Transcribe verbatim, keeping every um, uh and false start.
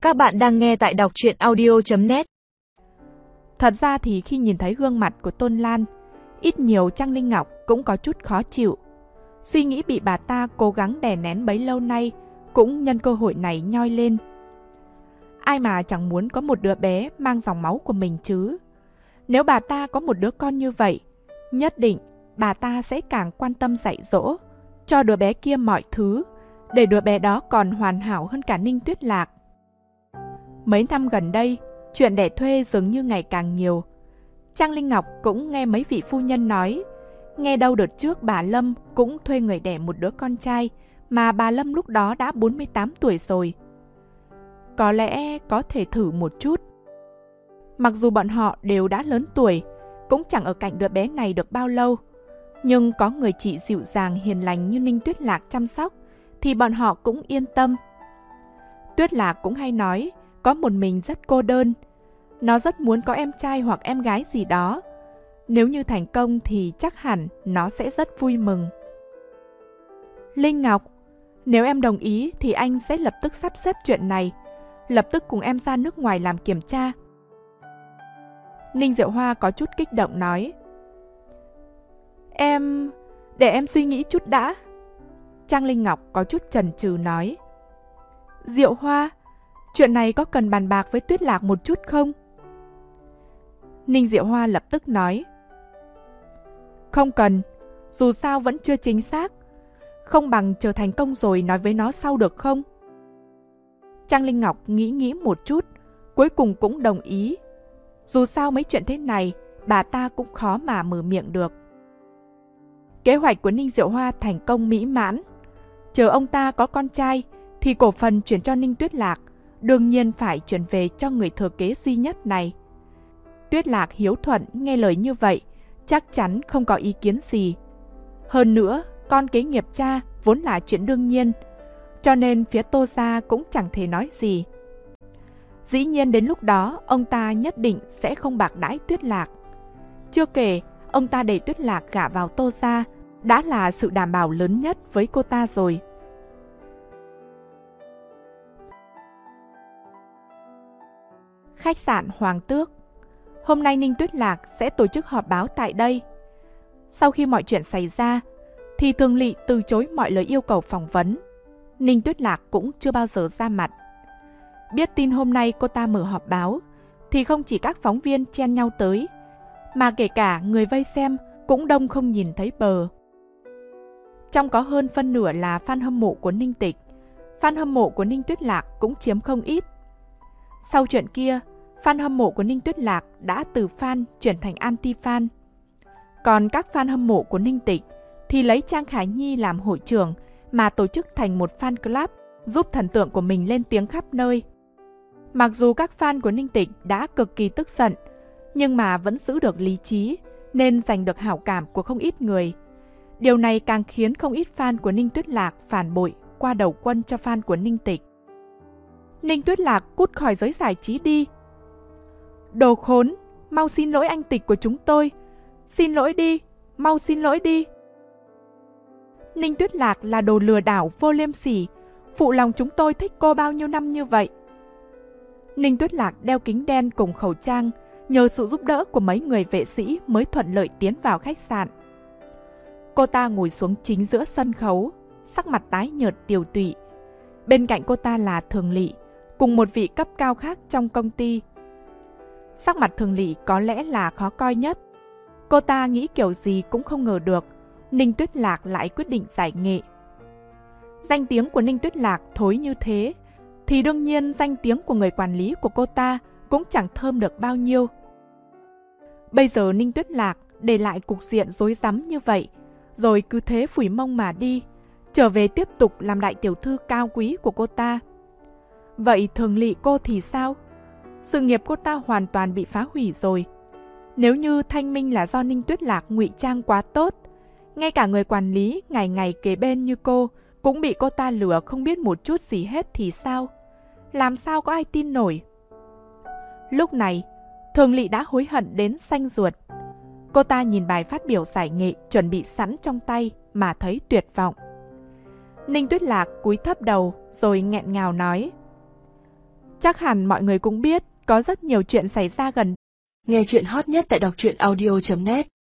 Các bạn đang nghe tại đọc truyện audio chấm net. Thật ra thì khi nhìn thấy gương mặt của Tôn Lan, ít nhiều Trang Linh Ngọc cũng có chút khó chịu. Suy nghĩ bị bà ta cố gắng đè nén bấy lâu nay cũng nhân cơ hội này nhoi lên. Ai mà chẳng muốn có một đứa bé mang dòng máu của mình chứ. Nếu bà ta có một đứa con như vậy, nhất định bà ta sẽ càng quan tâm dạy dỗ, cho đứa bé kia mọi thứ, để đứa bé đó còn hoàn hảo hơn cả Ninh Tuyết Lạc. Mấy năm gần đây, chuyện đẻ thuê dường như ngày càng nhiều. Trang Linh Ngọc cũng nghe mấy vị phu nhân nói, nghe đâu đợt trước bà Lâm cũng thuê người đẻ một đứa con trai, mà bà Lâm lúc đó đã bốn mươi tám tuổi rồi. Có lẽ có thể thử một chút. Mặc dù bọn họ đều đã lớn tuổi, cũng chẳng ở cạnh đứa bé này được bao lâu, nhưng có người chị dịu dàng hiền lành như Ninh Tuyết Lạc chăm sóc, thì bọn họ cũng yên tâm. Tuyết Lạc cũng hay nói, có một mình rất cô đơn. Nó rất muốn có em trai hoặc em gái gì đó. Nếu như thành công thì chắc hẳn nó sẽ rất vui mừng. Linh Ngọc, nếu em đồng ý thì anh sẽ lập tức sắp xếp chuyện này, lập tức cùng em ra nước ngoài làm kiểm tra. Ninh Diệu Hoa có chút kích động nói. Em... để em suy nghĩ chút đã. Trang Linh Ngọc có chút chần chừ nói. Diệu Hoa, chuyện này có cần bàn bạc với Tuyết Lạc một chút không? Ninh Diệu Hoa lập tức nói. Không cần, dù sao vẫn chưa chính xác. Không bằng chờ thành công rồi nói với nó sau được không? Trang Linh Ngọc nghĩ nghĩ một chút, cuối cùng cũng đồng ý. Dù sao mấy chuyện thế này, bà ta cũng khó mà mở miệng được. Kế hoạch của Ninh Diệu Hoa thành công mỹ mãn. Chờ ông ta có con trai, thì cổ phần chuyển cho Ninh Tuyết Lạc, đương nhiên phải chuyển về cho người thừa kế duy nhất này. Tuyết Lạc hiếu thuận nghe lời như vậy, chắc chắn không có ý kiến gì. Hơn nữa, con kế nghiệp cha vốn là chuyện đương nhiên, cho nên phía Tô gia cũng chẳng thể nói gì. Dĩ nhiên đến lúc đó, ông ta nhất định sẽ không bạc đãi Tuyết Lạc. Chưa kể, ông ta để Tuyết Lạc gả vào Tô gia đã là sự đảm bảo lớn nhất với cô ta rồi. Khách sạn Hoàng Tước. Hôm nay Ninh Tuyết Lạc sẽ tổ chức họp báo tại đây. Sau khi mọi chuyện xảy ra, thì Thường Lị từ chối mọi lời yêu cầu phỏng vấn. Ninh Tuyết Lạc cũng chưa bao giờ ra mặt. Biết tin hôm nay cô ta mở họp báo, thì không chỉ các phóng viên chen nhau tới, mà kể cả người vây xem cũng đông không nhìn thấy bờ. Trong có hơn phân nửa là fan hâm mộ của Ninh Tịch, fan hâm mộ của Ninh Tuyết Lạc cũng chiếm không ít. Sau chuyện kia, fan hâm mộ của Ninh Tuyết Lạc đã từ fan chuyển thành anti-fan. Còn các fan hâm mộ của Ninh Tịch thì lấy Trang Khải Nhi làm hội trưởng mà tổ chức thành một fan club, giúp thần tượng của mình lên tiếng khắp nơi. Mặc dù các fan của Ninh Tịch đã cực kỳ tức giận, nhưng mà vẫn giữ được lý trí nên giành được hảo cảm của không ít người. Điều này càng khiến không ít fan của Ninh Tuyết Lạc phản bội qua đầu quân cho fan của Ninh Tịch. Ninh Tuyết Lạc cút khỏi giới giải trí đi. Đồ khốn, mau xin lỗi anh Tịch của chúng tôi. Xin lỗi đi, mau xin lỗi đi. Ninh Tuyết Lạc là đồ lừa đảo vô liêm sỉ, phụ lòng chúng tôi thích cô bao nhiêu năm như vậy. Ninh Tuyết Lạc đeo kính đen cùng khẩu trang, nhờ sự giúp đỡ của mấy người vệ sĩ mới thuận lợi tiến vào khách sạn. Cô ta ngồi xuống chính giữa sân khấu, sắc mặt tái nhợt tiều tụy. Bên cạnh cô ta là Thường Lị, cùng một vị cấp cao khác trong công ty. Sắc mặt Thường Lị có lẽ là khó coi nhất. Cô ta nghĩ kiểu gì cũng không ngờ được, Ninh Tuyết Lạc lại quyết định giải nghệ. Danh tiếng của Ninh Tuyết Lạc thối như thế, thì đương nhiên danh tiếng của người quản lý của cô ta cũng chẳng thơm được bao nhiêu. Bây giờ Ninh Tuyết Lạc để lại cục diện rối rắm như vậy, rồi cứ thế phủi mông mà đi, trở về tiếp tục làm đại tiểu thư cao quý của cô ta. Vậy Thường Lị cô thì sao? Sự nghiệp cô ta hoàn toàn bị phá hủy rồi. Nếu như thanh minh là do Ninh Tuyết Lạc ngụy trang quá tốt, ngay cả người quản lý ngày ngày kế bên như cô cũng bị cô ta lừa không biết một chút gì hết thì sao? Làm sao có ai tin nổi? Lúc này, Thường Lị đã hối hận đến xanh ruột. Cô ta nhìn bài phát biểu giải nghệ chuẩn bị sẵn trong tay mà thấy tuyệt vọng. Ninh Tuyết Lạc cúi thấp đầu rồi nghẹn ngào nói. Chắc hẳn mọi người cũng biết có rất nhiều chuyện xảy ra gần. Nghe chuyện hot nhất tại đọc truyện audio chấm net